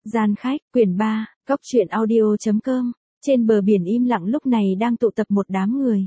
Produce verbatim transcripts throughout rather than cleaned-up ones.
Gian khách, quyển ba, góc truyện audio.com. Trên bờ biển im lặng lúc này đang tụ tập một đám người.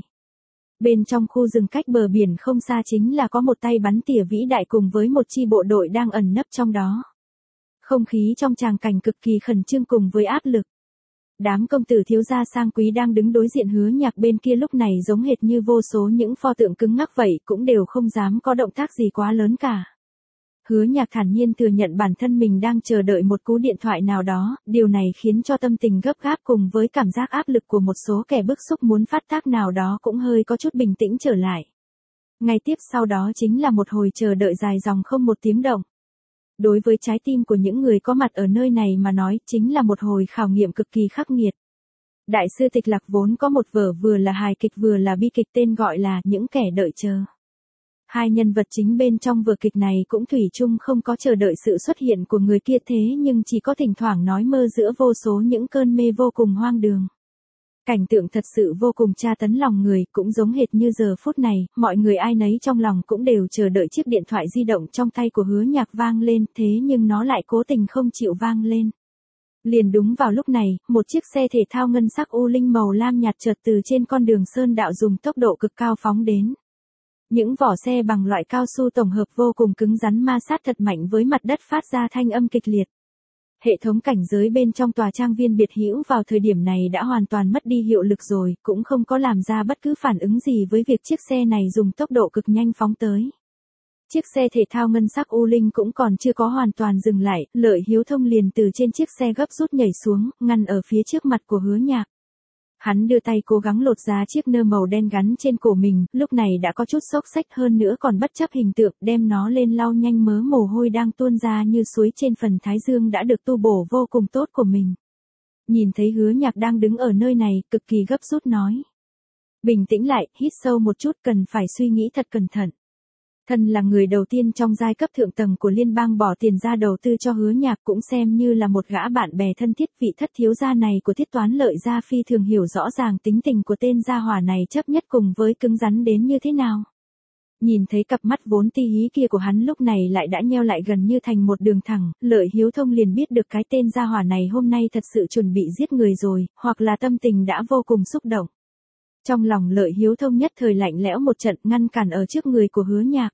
Bên trong khu rừng cách bờ biển không xa chính là có một tay bắn tỉa vĩ đại cùng với một chi bộ đội đang ẩn nấp trong đó. Không khí trong tràng cảnh cực kỳ khẩn trương cùng với áp lực. Đám công tử thiếu gia sang quý đang đứng đối diện Hứa Nhạc bên kia lúc này giống hệt như vô số những pho tượng cứng ngắc vậy, cũng đều không dám có động tác gì quá lớn cả. Hứa Nhạc thản nhiên thừa nhận bản thân mình đang chờ đợi một cú điện thoại nào đó, điều này khiến cho tâm tình gấp gáp cùng với cảm giác áp lực của một số kẻ bức xúc muốn phát tác nào đó cũng hơi có chút bình tĩnh trở lại. Ngay tiếp sau đó chính là một hồi chờ đợi dài dòng không một tiếng động. Đối với trái tim của những người có mặt ở nơi này mà nói, chính là một hồi khảo nghiệm cực kỳ khắc nghiệt. Đại sư Tịch Lạc vốn có một vở vừa là hài kịch vừa là bi kịch tên gọi là Những Kẻ Đợi Chờ. Hai nhân vật chính bên trong vở kịch này cũng thủy chung không có chờ đợi sự xuất hiện của người kia, thế nhưng chỉ có thỉnh thoảng nói mơ giữa vô số những cơn mê vô cùng hoang đường. Cảnh tượng thật sự vô cùng tra tấn lòng người, cũng giống hệt như giờ phút này, mọi người ai nấy trong lòng cũng đều chờ đợi chiếc điện thoại di động trong tay của Hứa Nhạc vang lên, thế nhưng nó lại cố tình không chịu vang lên. Liền đúng vào lúc này, một chiếc xe thể thao ngân sắc u linh màu lam nhạt chợt từ trên con đường sơn đạo dùng tốc độ cực cao phóng đến. Những vỏ xe bằng loại cao su tổng hợp vô cùng cứng rắn ma sát thật mạnh với mặt đất phát ra thanh âm kịch liệt. Hệ thống cảnh giới bên trong tòa trang viên biệt hữu vào thời điểm này đã hoàn toàn mất đi hiệu lực rồi, cũng không có làm ra bất cứ phản ứng gì với việc chiếc xe này dùng tốc độ cực nhanh phóng tới. Chiếc xe thể thao ngân sắc u linh cũng còn chưa có hoàn toàn dừng lại, Lợi Hiếu Thông liền từ trên chiếc xe gấp rút nhảy xuống, ngăn ở phía trước mặt của Hứa Nhạc. Hắn đưa tay cố gắng lột ra chiếc nơ màu đen gắn trên cổ mình, lúc này đã có chút xốc xách hơn nữa còn bất chấp hình tượng, đem nó lên lau nhanh mớ mồ hôi đang tuôn ra như suối trên phần thái dương đã được tu bổ vô cùng tốt của mình. Nhìn thấy Hứa Nhạc đang đứng ở nơi này, cực kỳ gấp rút nói. Bình tĩnh lại, hít sâu một chút, cần phải suy nghĩ thật cẩn thận. Thân là người đầu tiên trong giai cấp thượng tầng của liên bang bỏ tiền ra đầu tư cho Hứa Nhạc, cũng xem như là một gã bạn bè thân thiết, vị thất thiếu gia này của Thiết Toán Lợi gia phi thường hiểu rõ ràng tính tình của tên gia hỏa này chấp nhất cùng với cứng rắn đến như thế nào. Nhìn thấy cặp mắt vốn ti hí kia của hắn lúc này lại đã nheo lại gần như thành một đường thẳng, Lợi Hiếu Thông liền biết được cái tên gia hỏa này hôm nay thật sự chuẩn bị giết người rồi, hoặc là tâm tình đã vô cùng xúc động. Trong lòng Lợi Hiếu Thông nhất thời lạnh lẽo một trận, ngăn cản ở trước người của Hứa Nhạc.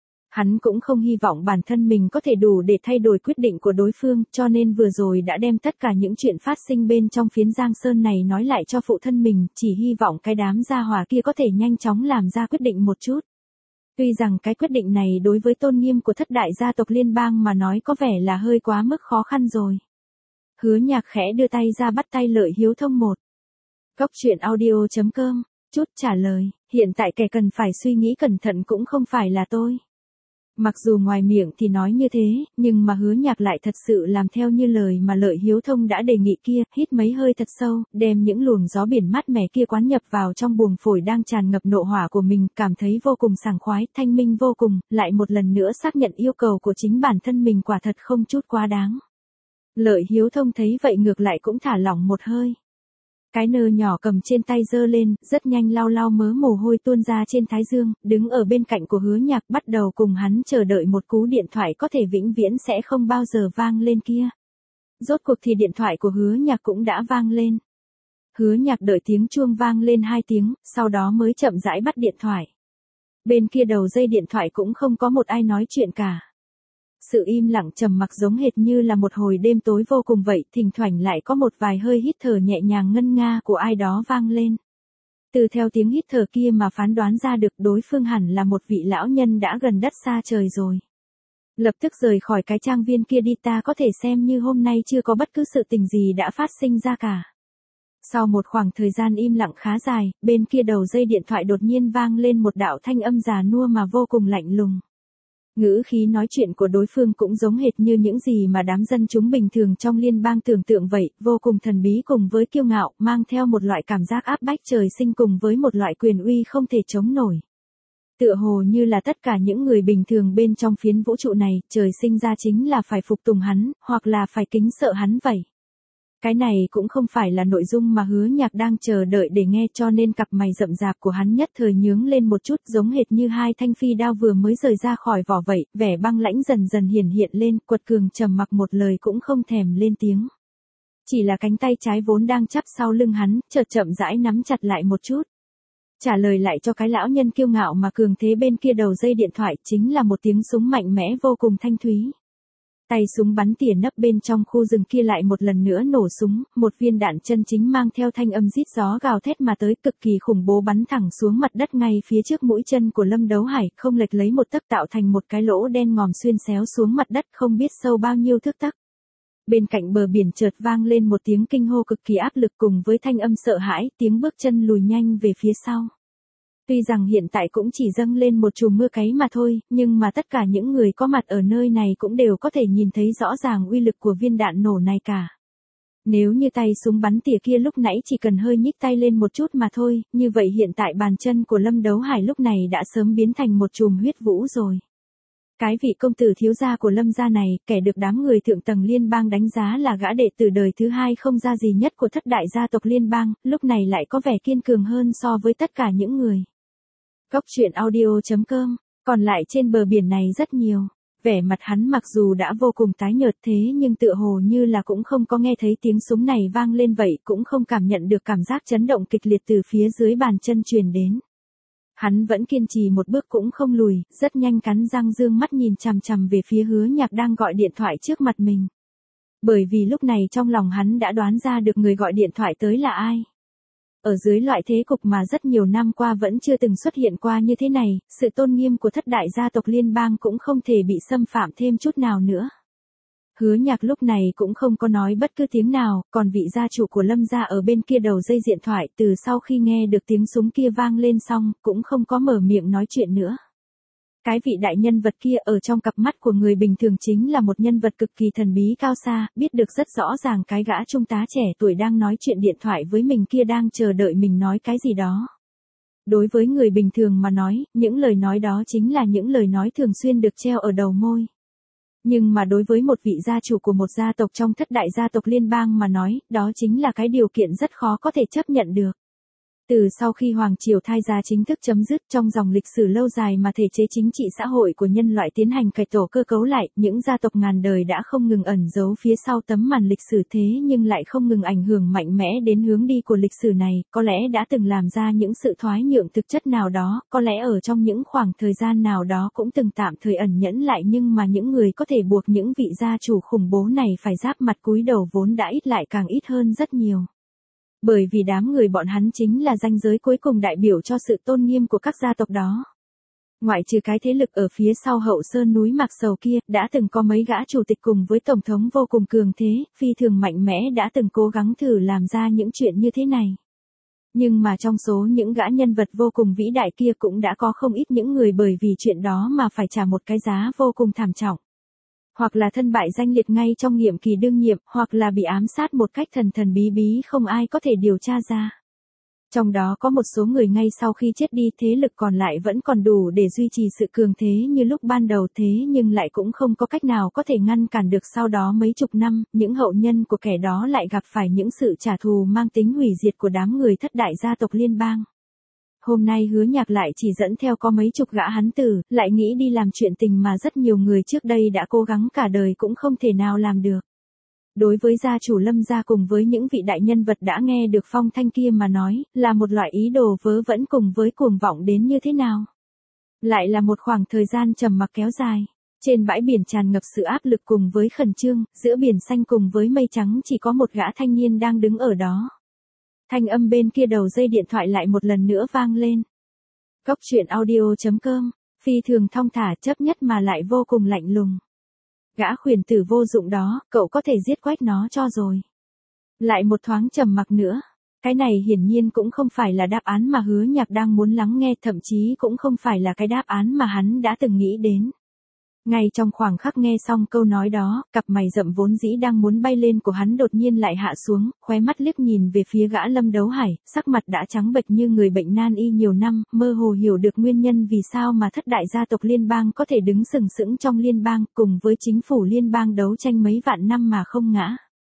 Hắn cũng không hy vọng bản thân mình có thể đủ để thay đổi quyết định của đối phương, cho nên vừa rồi đã đem tất cả những chuyện phát sinh bên trong phiến Giang Sơn này nói lại cho phụ thân mình, chỉ hy vọng cái đám gia hỏa kia có thể nhanh chóng làm ra quyết định một chút. Tuy rằng cái quyết định này đối với tôn nghiêm của thất đại gia tộc liên bang mà nói có vẻ là hơi quá mức khó khăn rồi. Hứa Nhạc khẽ đưa tay ra bắt tay Lợi Hiếu Thông một. Góc truyện audio.com, chút trả lời, hiện tại kẻ cần phải suy nghĩ cẩn thận cũng không phải là tôi. Mặc dù ngoài miệng thì nói như thế, nhưng mà Hứa Nhạc lại thật sự làm theo như lời mà Lợi Hiếu Thông đã đề nghị kia, hít mấy hơi thật sâu, đem những luồng gió biển mát mẻ kia quán nhập vào trong buồng phổi đang tràn ngập nộ hỏa của mình, cảm thấy vô cùng sảng khoái, thanh minh vô cùng, lại một lần nữa xác nhận yêu cầu của chính bản thân mình quả thật không chút quá đáng. Lợi Hiếu Thông thấy vậy ngược lại cũng thả lỏng một hơi. Cái nơ nhỏ cầm trên tay giơ lên, rất nhanh lau lau mớ mồ hôi tuôn ra trên thái dương, đứng ở bên cạnh của Hứa Nhạc bắt đầu cùng hắn chờ đợi một cú điện thoại có thể vĩnh viễn sẽ không bao giờ vang lên kia. Rốt cuộc thì điện thoại của Hứa Nhạc cũng đã vang lên. Hứa Nhạc đợi tiếng chuông vang lên hai tiếng, sau đó mới chậm rãi bắt điện thoại. Bên kia đầu dây điện thoại cũng không có một ai nói chuyện cả. Sự im lặng trầm mặc giống hệt như là một hồi đêm tối vô cùng vậy, thỉnh thoảng lại có một vài hơi hít thở nhẹ nhàng ngân nga của ai đó vang lên. Từ theo tiếng hít thở kia mà phán đoán ra được đối phương hẳn là một vị lão nhân đã gần đất xa trời rồi. Lập tức rời khỏi cái trang viên kia đi, ta có thể xem như hôm nay chưa có bất cứ sự tình gì đã phát sinh ra cả. Sau một khoảng thời gian im lặng khá dài, bên kia đầu dây điện thoại đột nhiên vang lên một đạo thanh âm già nua mà vô cùng lạnh lùng. Ngữ khí nói chuyện của đối phương cũng giống hệt như những gì mà đám dân chúng bình thường trong liên bang tưởng tượng vậy, vô cùng thần bí cùng với kiêu ngạo, mang theo một loại cảm giác áp bách trời sinh cùng với một loại quyền uy không thể chống nổi. Tựa hồ như là tất cả những người bình thường bên trong phiến vũ trụ này, trời sinh ra chính là phải phục tùng hắn, hoặc là phải kính sợ hắn vậy. Cái này cũng không phải là nội dung mà Hứa Nhạc đang chờ đợi để nghe, cho nên cặp mày rậm rạp của hắn nhất thời nhướng lên một chút, giống hệt như hai thanh phi đao vừa mới rời ra khỏi vỏ vậy, vẻ băng lãnh dần dần hiển hiện lên, Quật Cường trầm mặc một lời cũng không thèm lên tiếng. Chỉ là cánh tay trái vốn đang chắp sau lưng hắn, chợt chậm rãi nắm chặt lại một chút. Trả lời lại cho cái lão nhân kiêu ngạo mà cường thế bên kia đầu dây điện thoại chính là một tiếng súng mạnh mẽ vô cùng thanh thúy. Tay súng bắn tỉa nấp bên trong khu rừng kia lại một lần nữa nổ súng, một viên đạn chân chính mang theo thanh âm rít gió gào thét mà tới, cực kỳ khủng bố bắn thẳng xuống mặt đất ngay phía trước mũi chân của Lâm Đấu Hải, không lệch lấy một tấc tạo thành một cái lỗ đen ngòm xuyên xéo xuống mặt đất không biết sâu bao nhiêu thước tấc. Bên cạnh bờ biển chợt vang lên một tiếng kinh hô cực kỳ áp lực cùng với thanh âm sợ hãi, tiếng bước chân lùi nhanh về phía sau. Tuy rằng hiện tại cũng chỉ dâng lên một chùm mưa cáy mà thôi, nhưng mà tất cả những người có mặt ở nơi này cũng đều có thể nhìn thấy rõ ràng uy lực của viên đạn nổ này cả. Nếu như tay súng bắn tỉa kia lúc nãy chỉ cần hơi nhích tay lên một chút mà thôi, như vậy hiện tại bàn chân của Lâm Đấu Hải lúc này đã sớm biến thành một chùm huyết vũ rồi. Cái vị công tử thiếu gia của Lâm gia này, kẻ được đám người thượng tầng liên bang đánh giá là gã đệ tử đời thứ hai không ra gì nhất của thất đại gia tộc liên bang, lúc này lại có vẻ kiên cường hơn so với tất cả những người. Góc truyện audio chấm com, còn lại trên bờ biển này rất nhiều. Vẻ mặt hắn mặc dù đã vô cùng tái nhợt thế nhưng tựa hồ như là cũng không có nghe thấy tiếng súng này vang lên vậy, cũng không cảm nhận được cảm giác chấn động kịch liệt từ phía dưới bàn chân truyền đến. Hắn vẫn kiên trì một bước cũng không lùi, rất nhanh cắn răng dương mắt nhìn chằm chằm về phía Hứa Nhạc đang gọi điện thoại trước mặt mình. Bởi vì lúc này trong lòng hắn đã đoán ra được người gọi điện thoại tới là ai. Ở dưới loại thế cục mà rất nhiều năm qua vẫn chưa từng xuất hiện qua như thế này, sự tôn nghiêm của thất đại gia tộc liên bang cũng không thể bị xâm phạm thêm chút nào nữa. Hứa Nhạc lúc này cũng không có nói bất cứ tiếng nào, còn vị gia chủ của Lâm gia ở bên kia đầu dây điện thoại từ sau khi nghe được tiếng súng kia vang lên xong, cũng không có mở miệng nói chuyện nữa. Cái vị đại nhân vật kia ở trong cặp mắt của người bình thường chính là một nhân vật cực kỳ thần bí cao xa, biết được rất rõ ràng cái gã trung tá trẻ tuổi đang nói chuyện điện thoại với mình kia đang chờ đợi mình nói cái gì đó. Đối với người bình thường mà nói, những lời nói đó chính là những lời nói thường xuyên được treo ở đầu môi. Nhưng mà đối với một vị gia chủ của một gia tộc trong thất đại gia tộc liên bang mà nói, đó chính là cái điều kiện rất khó có thể chấp nhận được. Từ sau khi Hoàng Triều Thai gia chính thức chấm dứt, trong dòng lịch sử lâu dài mà thể chế chính trị xã hội của nhân loại tiến hành cải tổ cơ cấu lại, những gia tộc ngàn đời đã không ngừng ẩn giấu phía sau tấm màn lịch sử thế nhưng lại không ngừng ảnh hưởng mạnh mẽ đến hướng đi của lịch sử này, có lẽ đã từng làm ra những sự thoái nhượng thực chất nào đó, có lẽ ở trong những khoảng thời gian nào đó cũng từng tạm thời ẩn nhẫn lại, nhưng mà những người có thể buộc những vị gia chủ khủng bố này phải giáp mặt cúi đầu vốn đã ít lại càng ít hơn rất nhiều. Bởi vì đám người bọn hắn chính là ranh giới cuối cùng đại biểu cho sự tôn nghiêm của các gia tộc đó. Ngoại trừ cái thế lực ở phía sau hậu sơn núi Mạc Sầu kia, đã từng có mấy gã chủ tịch cùng với tổng thống vô cùng cường thế, phi thường mạnh mẽ đã từng cố gắng thử làm ra những chuyện như thế này. Nhưng mà trong số những gã nhân vật vô cùng vĩ đại kia cũng đã có không ít những người bởi vì chuyện đó mà phải trả một cái giá vô cùng thảm trọng. Hoặc là thân bại danh liệt ngay trong nhiệm kỳ đương nhiệm, hoặc là bị ám sát một cách thần thần bí bí không ai có thể điều tra ra. Trong đó có một số người ngay sau khi chết đi thế lực còn lại vẫn còn đủ để duy trì sự cường thế như lúc ban đầu thế nhưng lại cũng không có cách nào có thể ngăn cản được sau đó mấy chục năm, những hậu nhân của kẻ đó lại gặp phải những sự trả thù mang tính hủy diệt của đám người thất đại gia tộc liên bang. Hôm nay Hứa Nhạc lại chỉ dẫn theo có mấy chục gã hắn tử, lại nghĩ đi làm chuyện tình mà rất nhiều người trước đây đã cố gắng cả đời cũng không thể nào làm được. Đối với gia chủ Lâm gia cùng với những vị đại nhân vật đã nghe được phong thanh kia mà nói, là một loại ý đồ vớ vẩn cùng với cuồng vọng đến như thế nào. Lại là một khoảng thời gian trầm mặc kéo dài. Trên bãi biển tràn ngập sự áp lực cùng với khẩn trương, giữa biển xanh cùng với mây trắng chỉ có một gã thanh niên đang đứng ở đó. Thanh âm bên kia đầu dây điện thoại lại một lần nữa vang lên. Góc truyện audio chấm com, phi thường thong thả chấp nhất mà lại vô cùng lạnh lùng. Gã khuyển tử vô dụng đó, cậu có thể giết quách nó cho rồi. Lại một thoáng trầm mặc nữa. Cái này hiển nhiên cũng không phải là đáp án mà Hứa Nhạc đang muốn lắng nghe, thậm chí cũng không phải là cái đáp án mà hắn đã từng nghĩ đến. Ngay trong khoảng khắc nghe xong câu nói đó, cặp mày rậm vốn dĩ đang muốn bay lên của hắn đột nhiên lại hạ xuống, khóe mắt liếc nhìn về phía gã Lâm Đấu Hải, sắc mặt đã trắng bệch như người bệnh nan y nhiều năm, mơ hồ hiểu được nguyên nhân vì sao mà thất đại gia tộc liên bang có thể đứng sừng sững trong liên bang, cùng với chính phủ liên bang đấu tranh mấy vạn năm mà không ngã.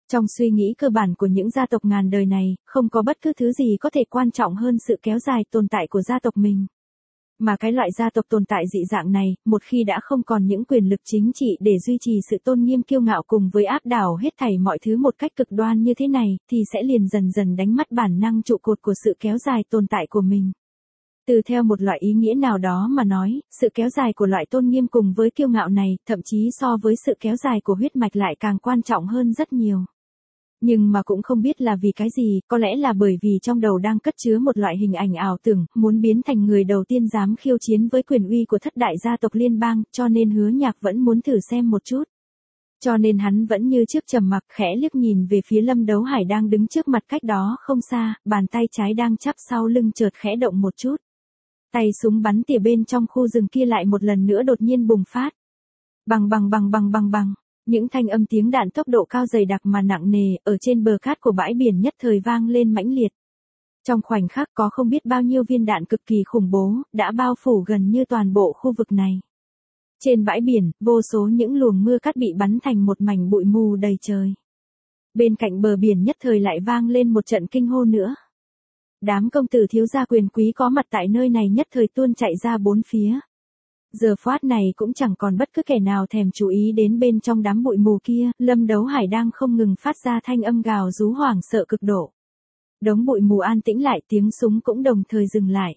Trong suy nghĩ cơ bản của những gia tộc ngàn đời này, không có bất cứ thứ gì có thể quan trọng hơn sự kéo dài tồn tại của gia tộc mình. Mà cái loại gia tộc tồn tại dị dạng này, một khi đã không còn những quyền lực chính trị để duy trì sự tôn nghiêm kiêu ngạo cùng với áp đảo hết thảy mọi thứ một cách cực đoan như thế này, thì sẽ liền dần dần đánh mất bản năng trụ cột của sự kéo dài tồn tại của mình. Từ theo một loại ý nghĩa nào đó mà nói, sự kéo dài của loại tôn nghiêm cùng với kiêu ngạo này, thậm chí so với sự kéo dài của huyết mạch lại càng quan trọng hơn rất nhiều. Nhưng mà cũng không biết là vì cái gì, có lẽ là bởi vì trong đầu đang cất chứa một loại hình ảnh ảo tưởng, muốn biến thành người đầu tiên dám khiêu chiến với quyền uy của thất đại gia tộc liên bang, cho nên Hứa Nhạc vẫn muốn thử xem một chút. Cho nên hắn vẫn như trước trầm mặc, khẽ liếc nhìn về phía Lâm Đấu Hải đang đứng trước mặt cách đó không xa, bàn tay trái đang chắp sau lưng chợt khẽ động một chút. Tay súng bắn tỉa bên trong khu rừng kia lại một lần nữa đột nhiên bùng phát. Bằng bằng bằng bằng bằng bằng. Những thanh âm tiếng đạn tốc độ cao dày đặc mà nặng nề, ở trên bờ cát của bãi biển nhất thời vang lên mãnh liệt. Trong khoảnh khắc có không biết bao nhiêu viên đạn cực kỳ khủng bố, đã bao phủ gần như toàn bộ khu vực này. Trên bãi biển, vô số những luồng mưa cát bị bắn thành một mảnh bụi mù đầy trời. Bên cạnh bờ biển nhất thời lại vang lên một trận kinh hô nữa. Đám công tử thiếu gia quyền quý có mặt tại nơi này nhất thời tuôn chạy ra bốn phía. Giờ phút này cũng chẳng còn bất cứ kẻ nào thèm chú ý đến bên trong đám bụi mù kia, Lâm Đấu Hải đang không ngừng phát ra thanh âm gào rú hoảng sợ cực độ. Đống bụi mù an tĩnh lại, tiếng súng cũng đồng thời dừng lại.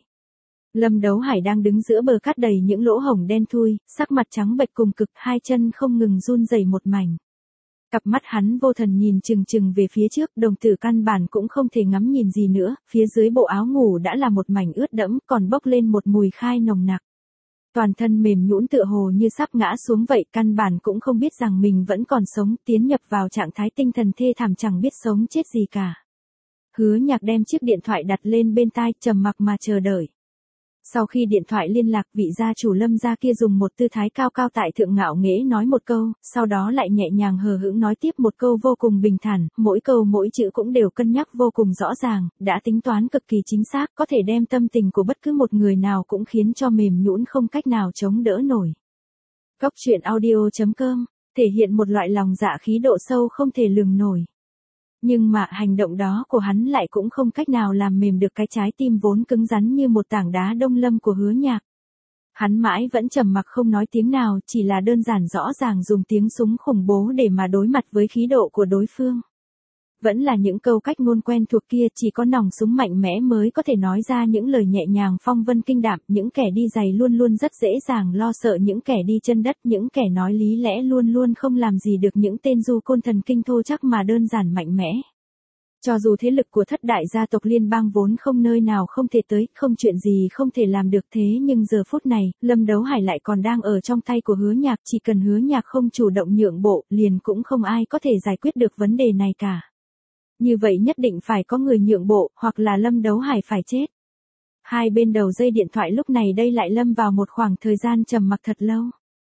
Lâm Đấu Hải đang đứng giữa bờ cát đầy những lỗ hổng đen thui, sắc mặt trắng bệch cùng cực, hai chân không ngừng run rẩy một mảnh. Cặp mắt hắn vô thần nhìn chừng chừng về phía trước, đồng tử căn bản cũng không thể ngắm nhìn gì nữa, phía dưới bộ áo ngủ đã là một mảnh ướt đẫm, còn bốc lên một mùi khai nồng nặc. Toàn thân mềm nhũn tựa hồ như sắp ngã xuống vậy, căn bản cũng không biết rằng mình vẫn còn sống, tiến nhập vào trạng thái tinh thần thê thảm chẳng biết sống chết gì cả. Hứa Nhạc đem chiếc điện thoại đặt lên bên tai, trầm mặc mà chờ đợi. Sau khi điện thoại liên lạc, vị gia chủ Lâm gia kia dùng một tư thái cao cao tại thượng ngạo nghễ nói một câu, sau đó lại nhẹ nhàng hờ hững nói tiếp một câu vô cùng bình thản, mỗi câu mỗi chữ cũng đều cân nhắc vô cùng rõ ràng, đã tính toán cực kỳ chính xác, có thể đem tâm tình của bất cứ một người nào cũng khiến cho mềm nhũn không cách nào chống đỡ nổi. Góc truyện audio chấm com thể hiện một loại lòng dạ khí độ sâu không thể lường nổi. Nhưng mà hành động đó của hắn lại cũng không cách nào làm mềm được cái trái tim vốn cứng rắn như một tảng đá đông lâm của Hứa Nhạc. Hắn mãi vẫn trầm mặc không nói tiếng nào, chỉ là đơn giản rõ ràng dùng tiếng súng khủng bố để mà đối mặt với khí độ của đối phương. Vẫn là những câu cách ngôn quen thuộc kia, chỉ có nòng súng mạnh mẽ mới có thể nói ra những lời nhẹ nhàng phong vân kinh đạm, những kẻ đi giày luôn luôn rất dễ dàng lo sợ những kẻ đi chân đất, những kẻ nói lý lẽ luôn luôn không làm gì được những tên du côn thần kinh thô chắc mà đơn giản mạnh mẽ. Cho dù thế lực của thất đại gia tộc liên bang vốn không nơi nào không thể tới, không chuyện gì không thể làm được, thế nhưng giờ phút này, Lâm Đấu Hải lại còn đang ở trong tay của Hứa Nhạc, chỉ cần Hứa Nhạc không chủ động nhượng bộ, liền cũng không ai có thể giải quyết được vấn đề này cả. Như vậy nhất định phải có người nhượng bộ, hoặc là Lâm Đấu Hải phải chết. Hai bên đầu dây điện thoại lúc này đây lại lâm vào một khoảng thời gian trầm mặc thật lâu.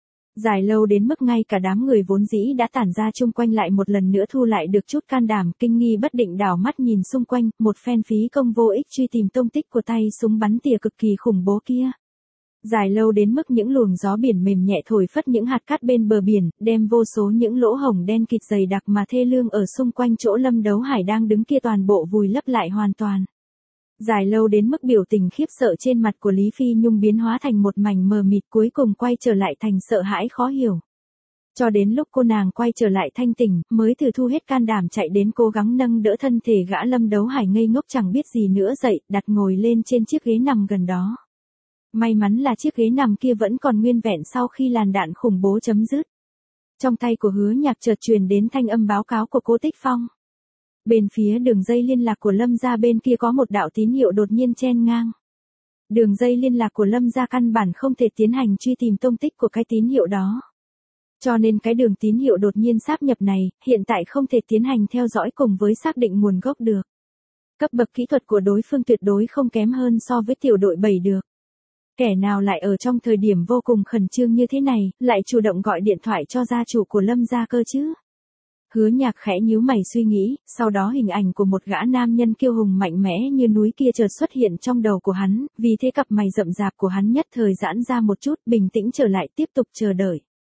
Dài lâu đến mức ngay cả đám người vốn dĩ đã tản ra chung quanh lại một lần nữa thu lại được chút can đảm, kinh nghi bất định đảo mắt nhìn xung quanh, một phen phí công vô ích truy tìm tung tích của tay súng bắn tỉa cực kỳ khủng bố kia. Dài lâu đến mức những luồng gió biển mềm nhẹ thổi phất những hạt cát bên bờ biển, đem vô số những lỗ hổng đen kịt dày đặc mà thê lương ở xung quanh chỗ Lâm Đấu Hải đang đứng kia toàn bộ vùi lấp lại hoàn toàn. Dài lâu đến mức biểu tình khiếp sợ trên mặt của Lý Phi Nhung biến hóa thành một mảnh mờ mịt, cuối cùng quay trở lại thành sợ hãi khó hiểu. Cho đến lúc cô nàng quay trở lại thanh tỉnh, mới từ thu hết can đảm chạy đến cố gắng nâng đỡ thân thể gã Lâm Đấu Hải ngây ngốc chẳng biết gì nữa dậy, đặt ngồi lên trên chiếc ghế nằm gần đó. May mắn là chiếc ghế nằm kia vẫn còn nguyên vẹn sau khi làn đạn khủng bố chấm dứt. Trong tay của Hứa Nhạc chợt truyền đến thanh âm báo cáo của Cố Tích Phong. Bên phía đường dây liên lạc của Lâm gia bên kia có một đạo tín hiệu đột nhiên chen ngang. Đường dây liên lạc của Lâm gia căn bản không thể tiến hành truy tìm tung tích của cái tín hiệu đó. Cho nên cái đường tín hiệu đột nhiên sáp nhập này, hiện tại không thể tiến hành theo dõi cùng với xác định nguồn gốc được. Cấp bậc kỹ thuật của đối phương tuyệt đối không kém hơn so với tiểu đội bảy được. Kẻ nào lại ở trong thời điểm vô cùng khẩn trương như thế này, lại chủ động gọi điện thoại cho gia chủ của Lâm gia cơ chứ? Hứa Nhạc khẽ nhíu mày suy nghĩ, sau đó hình ảnh của một gã nam nhân kiêu hùng mạnh mẽ như núi kia chợt xuất hiện trong đầu của hắn, vì thế cặp mày rậm rạp của hắn nhất thời giãn ra một chút, bình tĩnh trở lại tiếp tục chờ đợi.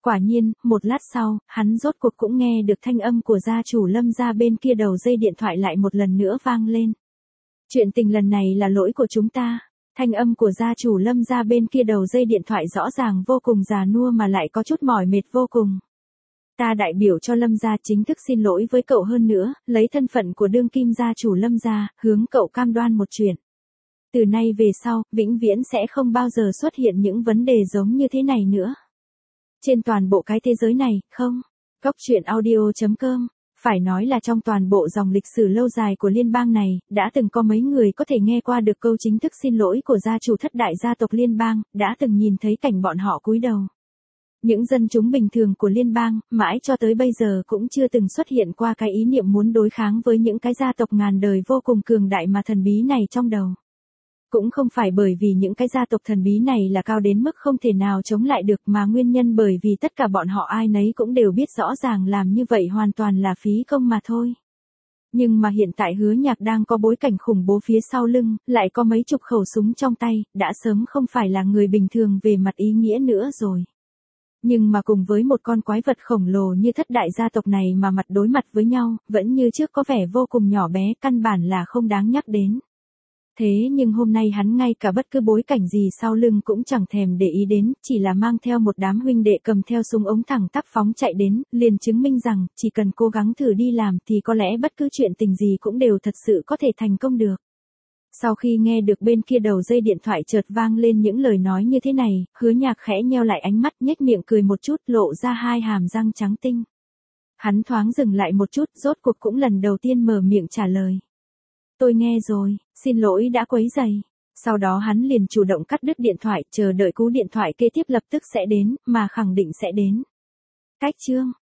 Quả nhiên, một lát sau, hắn rốt cuộc cũng nghe được thanh âm của gia chủ Lâm gia bên kia đầu dây điện thoại lại một lần nữa vang lên. Chuyện tình lần này là lỗi của chúng ta. Thanh âm của gia chủ Lâm gia bên kia đầu dây điện thoại rõ ràng vô cùng già nua mà lại có chút mỏi mệt vô cùng. Ta đại biểu cho Lâm gia chính thức xin lỗi với cậu, hơn nữa, lấy thân phận của đương kim gia chủ Lâm gia, hướng cậu cam đoan một chuyện. Từ nay về sau, vĩnh viễn sẽ không bao giờ xuất hiện những vấn đề giống như thế này nữa. Trên toàn bộ cái thế giới này, không? Cốc truyện audio chấm com. Phải nói là trong toàn bộ dòng lịch sử lâu dài của liên bang này, đã từng có mấy người có thể nghe qua được câu chính thức xin lỗi của gia chủ thất đại gia tộc liên bang, đã từng nhìn thấy cảnh bọn họ cúi đầu. Những dân chúng bình thường của liên bang, mãi cho tới bây giờ cũng chưa từng xuất hiện qua cái ý niệm muốn đối kháng với những cái gia tộc ngàn đời vô cùng cường đại mà thần bí này trong đầu. Cũng không phải bởi vì những cái gia tộc thần bí này là cao đến mức không thể nào chống lại được, mà nguyên nhân bởi vì tất cả bọn họ ai nấy cũng đều biết rõ ràng làm như vậy hoàn toàn là phí công mà thôi. Nhưng mà hiện tại Hứa Nhạc đang có bối cảnh khủng bố phía sau lưng, lại có mấy chục khẩu súng trong tay, đã sớm không phải là người bình thường về mặt ý nghĩa nữa rồi. Nhưng mà cùng với một con quái vật khổng lồ như thất đại gia tộc này mà mặt đối mặt với nhau, vẫn như trước có vẻ vô cùng nhỏ bé, căn bản là không đáng nhắc đến. Thế nhưng hôm nay hắn ngay cả bất cứ bối cảnh gì sau lưng cũng chẳng thèm để ý đến, chỉ là mang theo một đám huynh đệ cầm theo súng ống thẳng tắp phóng chạy đến, liền chứng minh rằng, chỉ cần cố gắng thử đi làm thì có lẽ bất cứ chuyện tình gì cũng đều thật sự có thể thành công được. Sau khi nghe được bên kia đầu dây điện thoại chợt vang lên những lời nói như thế này, Hứa Nhạc khẽ nheo lại ánh mắt, nhếch miệng cười một chút, lộ ra hai hàm răng trắng tinh. Hắn thoáng dừng lại một chút, rốt cuộc cũng lần đầu tiên mở miệng trả lời. Tôi nghe rồi, xin lỗi đã quấy rầy. Sau đó hắn liền chủ động cắt đứt điện thoại, chờ đợi cú điện thoại kế tiếp lập tức sẽ đến, mà khẳng định sẽ đến. Cách chương